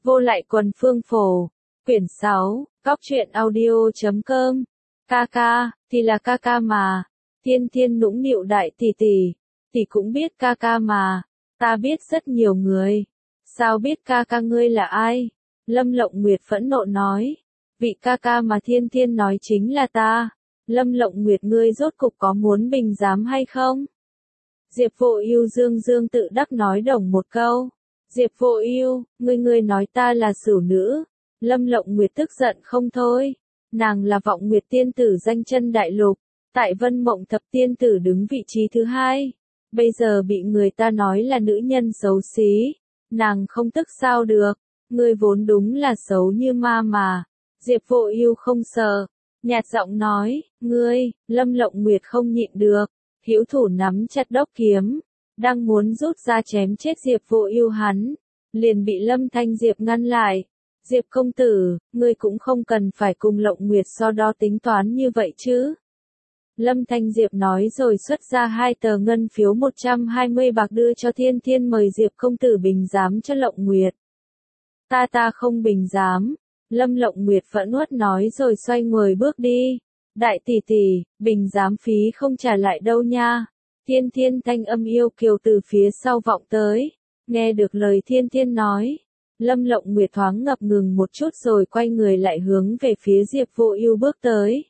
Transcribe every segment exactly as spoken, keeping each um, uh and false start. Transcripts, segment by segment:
Vô lại quần phương phổ. Quyển sáu, Cóc truyện audio chấm com. Ca ca, thì là ca ca mà. Thiên Thiên nũng nịu đại tỷ tỷ. Tỷ cũng biết ca ca mà. Ta biết rất nhiều người. Sao biết ca ca ngươi là ai? Lâm Lộng Nguyệt phẫn nộ nói. Vị ca ca mà Thiên Thiên nói chính là ta. Lâm Lộng Nguyệt ngươi rốt cục có muốn bình giám hay không? Diệp Vô Ưu dương dương tự đắc nói đồng một câu. Diệp Vô Ưu, ngươi ngươi nói ta là sửu nữ. Lâm Lộng Nguyệt tức giận không thôi. Nàng là Vọng Nguyệt tiên tử danh chân đại lục, tại Vân Mộng thập tiên tử đứng vị trí thứ hai. Bây giờ bị người ta nói là nữ nhân xấu xí, nàng không tức sao được, ngươi vốn đúng là xấu như ma mà. Diệp Vô Ưu không sợ, nhạt giọng nói, ngươi, Lâm Lộng Nguyệt không nhịn được, hữu thủ nắm chặt đốc kiếm, đang muốn rút ra chém chết Diệp Vô Ưu hắn, liền bị Lâm Thanh Diệp ngăn lại. Diệp công tử, ngươi cũng không cần phải cùng Lộng Nguyệt so đo tính toán như vậy chứ. Lâm Thanh Diệp nói rồi xuất ra hai tờ ngân phiếu một trăm hai mươi bạc đưa cho Thiên Thiên mời Diệp công tử bình giám cho Lộng Nguyệt. Ta ta không bình giám. Lâm Lộng Nguyệt phẫn uất nói rồi xoay người bước đi. Đại tỷ tỷ, bình giám phí không trả lại đâu nha. Thiên Thiên thanh âm yêu kiều từ phía sau vọng tới. Nghe được lời Thiên Thiên nói. Lâm Lộng Nguyệt thoáng ngập ngừng một chút rồi quay người lại hướng về phía Diệp Vô Ưu bước tới.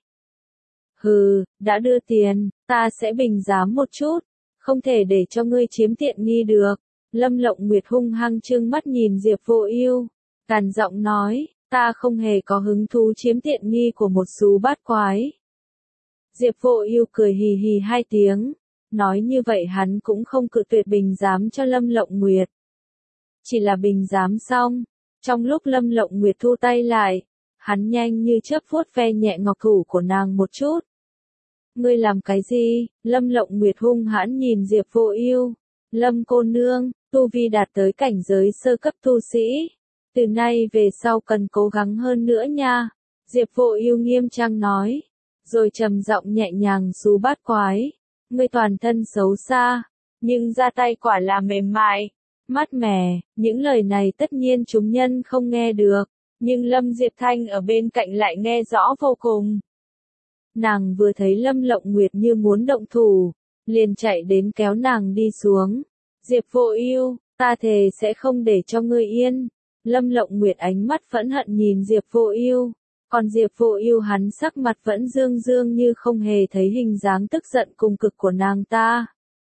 Hừ, đã đưa tiền, ta sẽ bình giám một chút, không thể để cho ngươi chiếm tiện nghi được. Lâm Lộng Nguyệt hung hăng trừng mắt nhìn Diệp Vô Ưu, càn giọng nói, ta không hề có hứng thú chiếm tiện nghi của một xú bát quái. Diệp Vô Ưu cười hì hì hai tiếng, nói như vậy hắn cũng không cự tuyệt bình giám cho Lâm Lộng Nguyệt. Chỉ là bình giám xong, trong lúc Lâm Lộng Nguyệt thu tay lại, hắn nhanh như chớp vuốt ve nhẹ ngọc thủ của nàng một chút. Ngươi làm cái gì? Lâm Lộng Nguyệt hung hãn nhìn Diệp Vô Ưu. Lâm cô nương, tu vi đạt tới cảnh giới sơ cấp tu sĩ. Từ nay về sau cần cố gắng hơn nữa nha. Diệp Vô Ưu nghiêm trang nói. Rồi trầm giọng nhẹ nhàng xú bát quái. Ngươi toàn thân xấu xa, nhưng ra tay quả là mềm mại, mát mẻ. Những lời này tất nhiên chúng nhân không nghe được. Nhưng Lâm Diệp Thanh ở bên cạnh lại nghe rõ vô cùng. Nàng vừa thấy Lâm Lộng Nguyệt như muốn động thủ, liền chạy đến kéo nàng đi xuống. Diệp Vô Ưu, ta thề sẽ không để cho ngươi yên. Lâm Lộng Nguyệt ánh mắt phẫn hận nhìn Diệp Vô Ưu, còn Diệp Vô Ưu hắn sắc mặt vẫn dương dương như không hề thấy hình dáng tức giận cùng cực của nàng ta.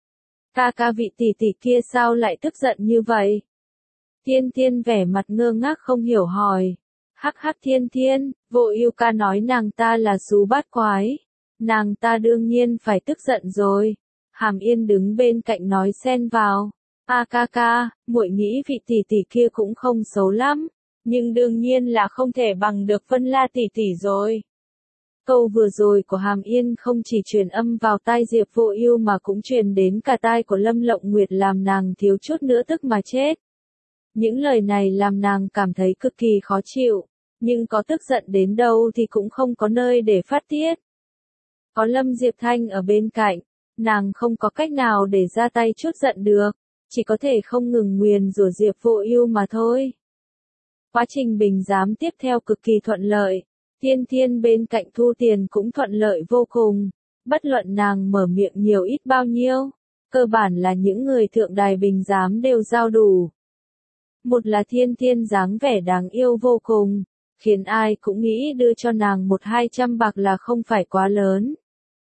Ca ca vị tỷ tỷ kia sao lại tức giận như vậy? Thiên Thiên vẻ mặt ngơ ngác không hiểu hỏi. Hắc hắc Thiên Thiên, Vô Ưu ca nói nàng ta là xú bát quái. Nàng ta đương nhiên phải tức giận rồi. Hàm Yên đứng bên cạnh nói xen vào. A ca ca, muội nghĩ vị tỷ tỷ kia cũng không xấu lắm. Nhưng đương nhiên là không thể bằng được Vân La tỷ tỷ rồi. Câu vừa rồi của Hàm Yên không chỉ truyền âm vào tai Diệp Vô Ưu mà cũng truyền đến cả tai của Lâm Lộng Nguyệt làm nàng thiếu chút nữa tức mà chết. Những lời này làm nàng cảm thấy cực kỳ khó chịu, nhưng có tức giận đến đâu thì cũng không có nơi để phát tiết. Có Lâm Diệp Thanh ở bên cạnh, nàng không có cách nào để ra tay chút giận được, chỉ có thể không ngừng nguyền rủa Diệp Vô Ưu mà thôi. Quá trình bình giám tiếp theo cực kỳ thuận lợi, Thiên Thiên bên cạnh thu tiền cũng thuận lợi vô cùng, bất luận nàng mở miệng nhiều ít bao nhiêu, cơ bản là những người thượng đài bình giám đều giao đủ. Một là Thiên Thiên dáng vẻ đáng yêu vô cùng, khiến ai cũng nghĩ đưa cho nàng một hai trăm bạc là không phải quá lớn.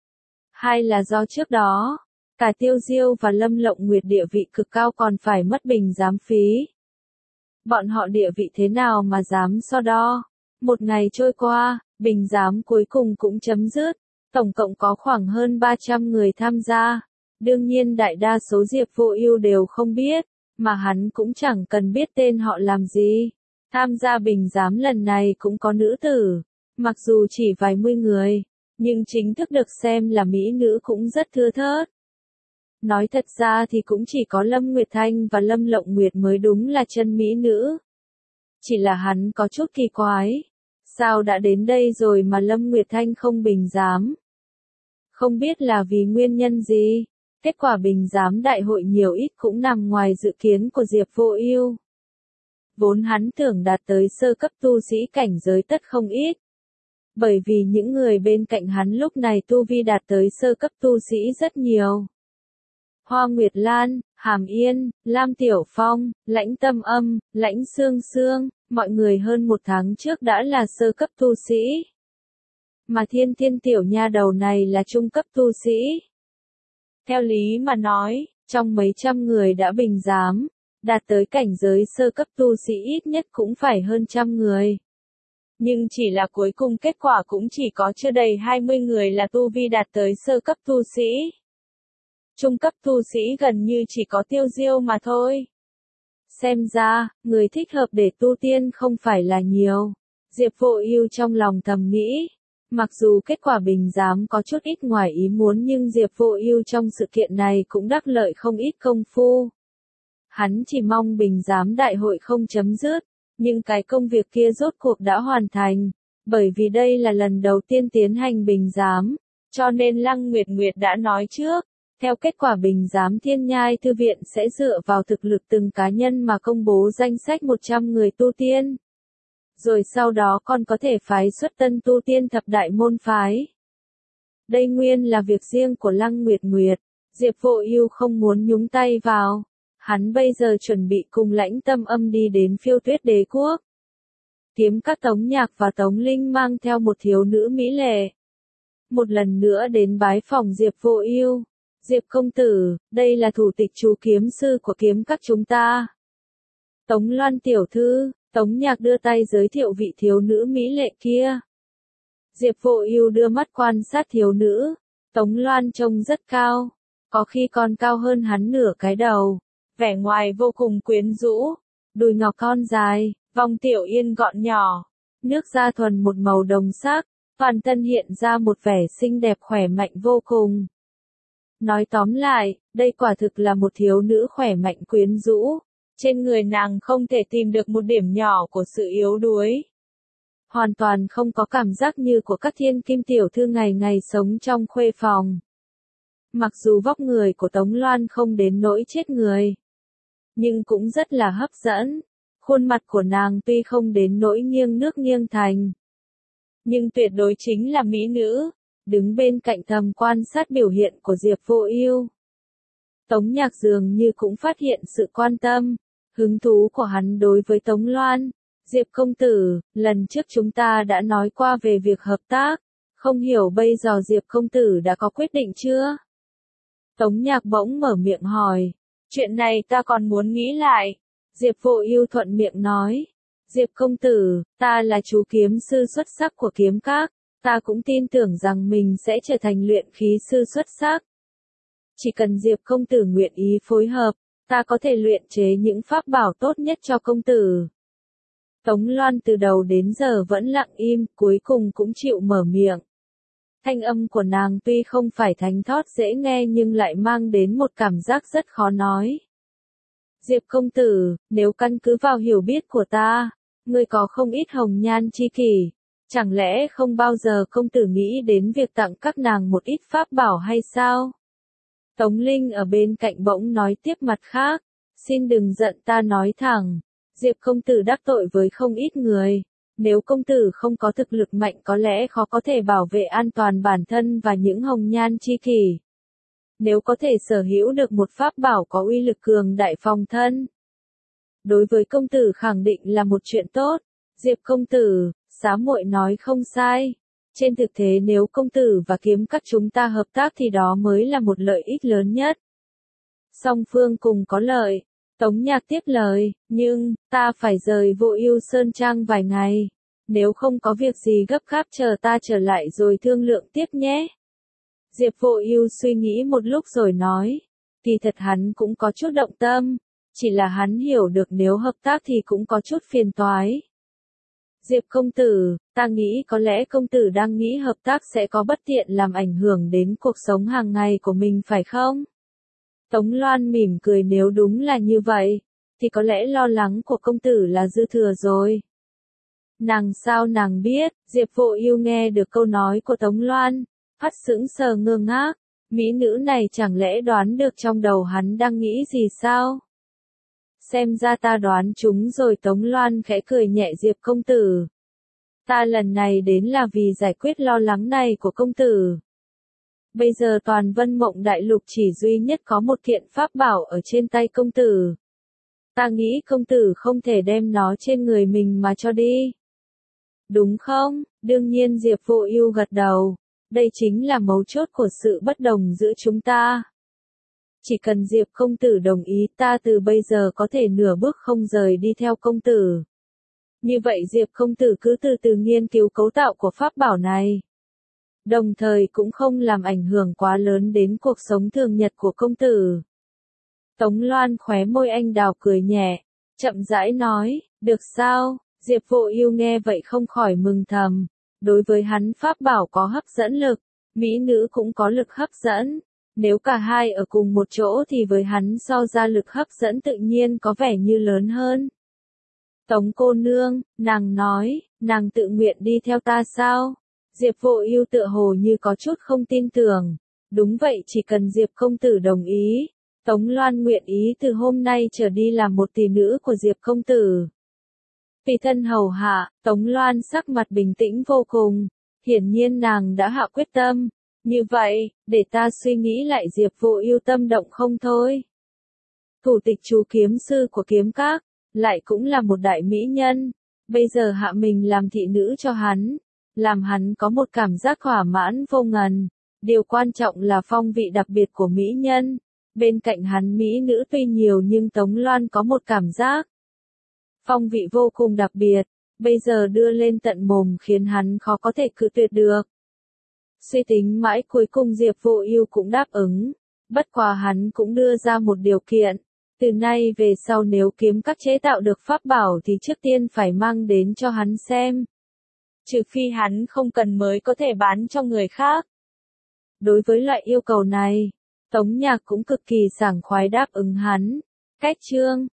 Hai là do trước đó, cả Tiêu Diêu và Lâm Lộng Nguyệt địa vị cực cao còn phải mất bình giám phí. Bọn họ địa vị thế nào mà dám so đo? Một ngày trôi qua, bình giám cuối cùng cũng chấm dứt, tổng cộng có khoảng hơn ba trăm người tham gia. Đương nhiên đại đa số Diệp Vô Ưu đều không biết, mà hắn cũng chẳng cần biết tên họ làm gì. Tham gia bình giám lần này cũng có nữ tử, mặc dù chỉ vài mươi người, nhưng chính thức được xem là mỹ nữ cũng rất thưa thớt. Nói thật ra thì cũng chỉ có Lâm Nguyệt Thanh và Lâm Lộng Nguyệt mới đúng là chân mỹ nữ. Chỉ là hắn có chút kỳ quái. Sao đã đến đây rồi mà Lâm Nguyệt Thanh không bình giám? Không biết là vì nguyên nhân gì? Kết quả bình giám đại hội nhiều ít cũng nằm ngoài dự kiến của Diệp Vô Ưu. Vốn hắn tưởng đạt tới sơ cấp tu sĩ cảnh giới tất không ít. Bởi vì những người bên cạnh hắn lúc này tu vi đạt tới sơ cấp tu sĩ rất nhiều. Hoa Nguyệt Lan, Hàm Yên, Lam Tiểu Phong, Lãnh Tâm Âm, Lãnh Sương Sương, mọi người hơn một tháng trước đã là sơ cấp tu sĩ. Mà Thiên Thiên tiểu nha đầu này là trung cấp tu sĩ. Theo lý mà nói, trong mấy trăm người đã bình giám, đạt tới cảnh giới sơ cấp tu sĩ ít nhất cũng phải hơn trăm người. Nhưng chỉ là cuối cùng kết quả cũng chỉ có chưa đầy hai mươi người là tu vi đạt tới sơ cấp tu sĩ. Trung cấp tu sĩ gần như chỉ có Tiêu Diêu mà thôi. Xem ra, người thích hợp để tu tiên không phải là nhiều. Diệp Vô Ưu trong lòng thầm nghĩ. Mặc dù kết quả bình giám có chút ít ngoài ý muốn nhưng Diệp Vô Ưu trong sự kiện này cũng đắc lợi không ít công phu. Hắn chỉ mong bình giám đại hội không chấm dứt, nhưng cái công việc kia rốt cuộc đã hoàn thành, bởi vì đây là lần đầu tiên tiến hành bình giám, cho nên Lăng Nguyệt Nguyệt đã nói trước, theo kết quả bình giám Thiên Nhai Thư viện sẽ dựa vào thực lực từng cá nhân mà công bố danh sách một trăm người tu tiên. Rồi sau đó còn có thể phái xuất tân tu tiên thập đại môn phái. Đây nguyên là việc riêng của Lăng Nguyệt Nguyệt, Diệp Vô Ưu không muốn nhúng tay vào. Hắn bây giờ chuẩn bị cùng Lãnh Tâm Âm đi đến Phiêu Tuyết Đế quốc. Kiếm các Tống Nhạc và Tống Linh mang theo một thiếu nữ mỹ lệ. Một lần nữa đến bái phòng Diệp Vô Ưu. Diệp công tử, đây là thủ tịch chú kiếm sư của kiếm các chúng ta. Tống Loan tiểu thư, Tống Nhạc đưa tay giới thiệu vị thiếu nữ mỹ lệ kia. Diệp Vô Ưu đưa mắt quan sát thiếu nữ. Tống Loan trông rất cao, có khi còn cao hơn hắn nửa cái đầu. Vẻ ngoài vô cùng quyến rũ, đùi ngọc thon dài, vòng tiểu yên gọn nhỏ, nước da thuần một màu đồng sắc, toàn thân hiện ra một vẻ xinh đẹp khỏe mạnh vô cùng. Nói tóm lại, đây quả thực là một thiếu nữ khỏe mạnh quyến rũ, trên người nàng không thể tìm được một điểm nhỏ của sự yếu đuối. Hoàn toàn không có cảm giác như của các thiên kim tiểu thư ngày ngày sống trong khuê phòng. Mặc dù vóc người của Tống Loan không đến nỗi chết người, nhưng cũng rất là hấp dẫn. Khuôn mặt của nàng tuy không đến nỗi nghiêng nước nghiêng thành, nhưng tuyệt đối chính là mỹ nữ. Đứng bên cạnh thầm quan sát biểu hiện của Diệp Vô Ưu, Tống Nhạc dường như cũng phát hiện sự quan tâm, hứng thú của hắn đối với Tống Loan. Diệp công tử, lần trước chúng ta đã nói qua về việc hợp tác, không hiểu bây giờ Diệp công tử đã có quyết định chưa? Tống Nhạc bỗng mở miệng hỏi. Chuyện này ta còn muốn nghĩ lại. Diệp Vô Ưu thuận miệng nói. Diệp công tử, ta là chú kiếm sư xuất sắc của kiếm các, ta cũng tin tưởng rằng mình sẽ trở thành luyện khí sư xuất sắc. Chỉ cần Diệp công tử nguyện ý phối hợp, ta có thể luyện chế những pháp bảo tốt nhất cho công tử. Tống Loan từ đầu đến giờ vẫn lặng im, cuối cùng cũng chịu mở miệng. Thanh âm của nàng tuy không phải thánh thót dễ nghe nhưng lại mang đến một cảm giác rất khó nói. Diệp công tử, nếu căn cứ vào hiểu biết của ta, ngươi có không ít hồng nhan chi kỷ, chẳng lẽ không bao giờ công tử nghĩ đến việc tặng các nàng một ít pháp bảo hay sao? Tống Linh ở bên cạnh bỗng nói tiếp mặt khác, xin đừng giận ta nói thẳng, Diệp công tử đắc tội với không ít người. Nếu công tử không có thực lực mạnh có lẽ khó có thể bảo vệ an toàn bản thân và những hồng nhan chi kỷ. Nếu có thể sở hữu được một pháp bảo có uy lực cường đại phòng thân, đối với công tử khẳng định là một chuyện tốt. Diệp công tử, xá muội nói không sai. Trên thực tế nếu công tử và kiếm các chúng ta hợp tác thì đó mới là một lợi ích lớn nhất. Song phương cùng có lợi. Tống Nhạc tiếp lời, nhưng, ta phải rời Vô Ưu Sơn Trang vài ngày. Nếu không có việc gì gấp gáp chờ ta trở lại rồi thương lượng tiếp nhé. Diệp Vô Ưu suy nghĩ một lúc rồi nói, kỳ thật hắn cũng có chút động tâm, chỉ là hắn hiểu được nếu hợp tác thì cũng có chút phiền toái. Diệp công tử, ta nghĩ có lẽ công tử đang nghĩ hợp tác sẽ có bất tiện làm ảnh hưởng đến cuộc sống hàng ngày của mình phải không? Tống Loan mỉm cười, nếu đúng là như vậy, thì có lẽ lo lắng của công tử là dư thừa rồi. Nàng sao nàng biết? Diệp Vô Ưu nghe được câu nói của Tống Loan, phát sững sờ ngơ ngác, mỹ nữ này chẳng lẽ đoán được trong đầu hắn đang nghĩ gì sao? xem ra ta đoán chúng rồi. Tống Loan khẽ cười nhẹ. Diệp công tử, ta lần này đến là vì giải quyết lo lắng này của công tử. Bây giờ toàn Vân Mộng Đại Lục chỉ duy nhất có một kiện pháp bảo ở trên tay công tử. Ta nghĩ công tử không thể đem nó trên người mình mà cho đi. Đúng không? Đương nhiên. Diệp Vô Ưu gật đầu. Đây chính là mấu chốt của sự bất đồng giữa chúng ta. Chỉ cần Diệp công tử đồng ý, ta từ bây giờ có thể nửa bước không rời đi theo công tử. Như vậy Diệp công tử cứ từ từ nghiên cứu cấu tạo của pháp bảo này. Đồng thời cũng không làm ảnh hưởng quá lớn đến cuộc sống thường nhật của công tử. Tống Loan khóe môi anh đào cười nhẹ, chậm rãi nói, được sao? Diệp Vô Ưu nghe vậy không khỏi mừng thầm. Đối với hắn pháp bảo có hấp dẫn lực, mỹ nữ cũng có lực hấp dẫn. Nếu cả hai ở cùng một chỗ thì với hắn so ra lực hấp dẫn tự nhiên có vẻ như lớn hơn. Tống cô nương, nàng nói, nàng tự nguyện đi theo ta sao? Diệp Vô Ưu tựa hồ như có chút không tin tưởng. Đúng vậy, chỉ cần Diệp công tử đồng ý, Tống Loan nguyện ý từ hôm nay trở đi làm một tỷ nữ của Diệp công tử. Tùy thân hầu hạ. Tống Loan sắc mặt bình tĩnh vô cùng, hiển nhiên nàng đã hạ quyết tâm. Như vậy, để ta suy nghĩ lại. Diệp Vô Ưu tâm động không thôi. Thủ tịch chú kiếm sư của kiếm các, lại cũng là một đại mỹ nhân, bây giờ hạ mình làm thị nữ cho hắn, làm hắn có một cảm giác thỏa mãn vô ngần. Điều quan trọng là phong vị đặc biệt của mỹ nhân. Bên cạnh hắn mỹ nữ tuy nhiều nhưng Tống Loan có một cảm giác phong vị vô cùng đặc biệt, bây giờ đưa lên tận mồm khiến hắn khó có thể cự tuyệt được. Suy tính mãi cuối cùng Diệp Vô Ưu cũng đáp ứng, bất quá hắn cũng đưa ra một điều kiện, từ nay về sau nếu kiếm các chế tạo được pháp bảo thì trước tiên phải mang đến cho hắn xem. Trừ phi hắn không cần mới có thể bán cho người khác. Đối với loại yêu cầu này, Tống Nhạc cũng cực kỳ sảng khoái đáp ứng hắn. Cách chương